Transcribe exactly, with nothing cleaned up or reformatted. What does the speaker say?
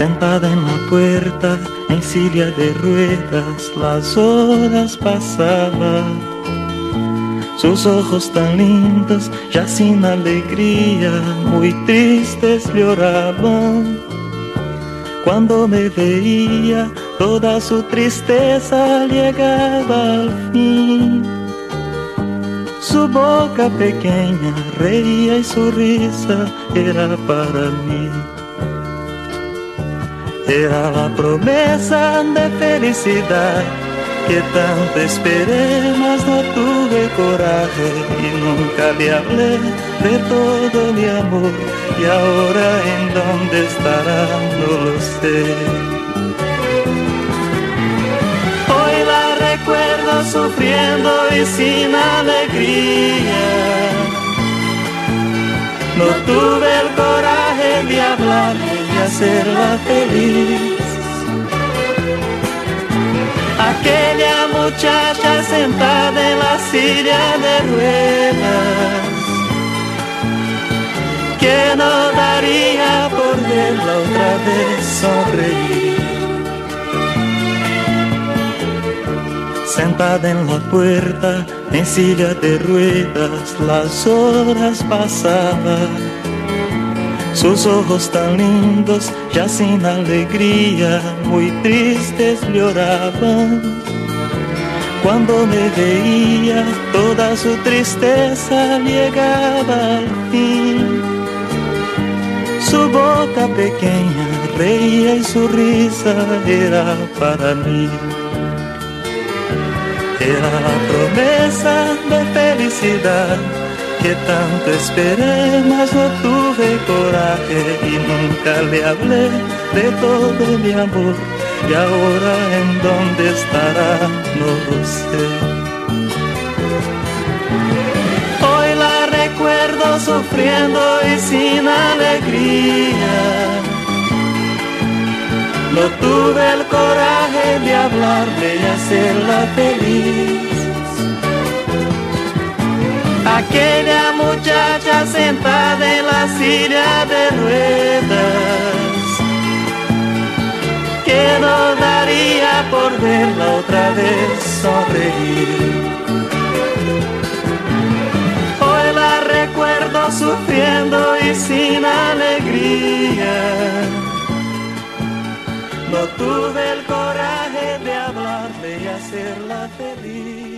Sentada en la puerta, en silla de ruedas, las horas pasaban. Sus ojos tan lindos, ya sin alegría, muy tristes lloraban. Cuando me veía, toda su tristeza llegaba al fin. Su boca pequeña reía y su risa era para mí. Era la promesa de felicidad que tanto esperé, mas no tuve coraje y nunca le hablé de todo mi amor. Y ahora en dónde estará no lo sé. Hoy la recuerdo sufriendo y sin alegría. No tuve el coraje de hablarle y hacerla feliz. Aquella muchacha sentada en la silla de ruedas, que no daría por verla otra vez sonreír. Sentada en la puerta, en silla de ruedas, las horas pasaban. Sus ojos tan lindos, ya sin alegría, muy tristes lloraban. Cuando me veía, toda su tristeza llegaba al fin. Su boca pequeña reía y su risa era para mí. Era la promesa de felicidad que tanto esperé, mas no tuve coraje y nunca le hablé de todo mi amor. Y ahora en dónde estará no lo sé. Hoy la recuerdo sufriendo y sin alegría. No tuve el coraje de hablarle y hacerla feliz. Aquella muchacha sentada en la silla de ruedas, que no daría por verla otra vez sonreír. Hoy la recuerdo sufriendo y sin alegría. No tuve el coraje de hablarle y hacerla feliz.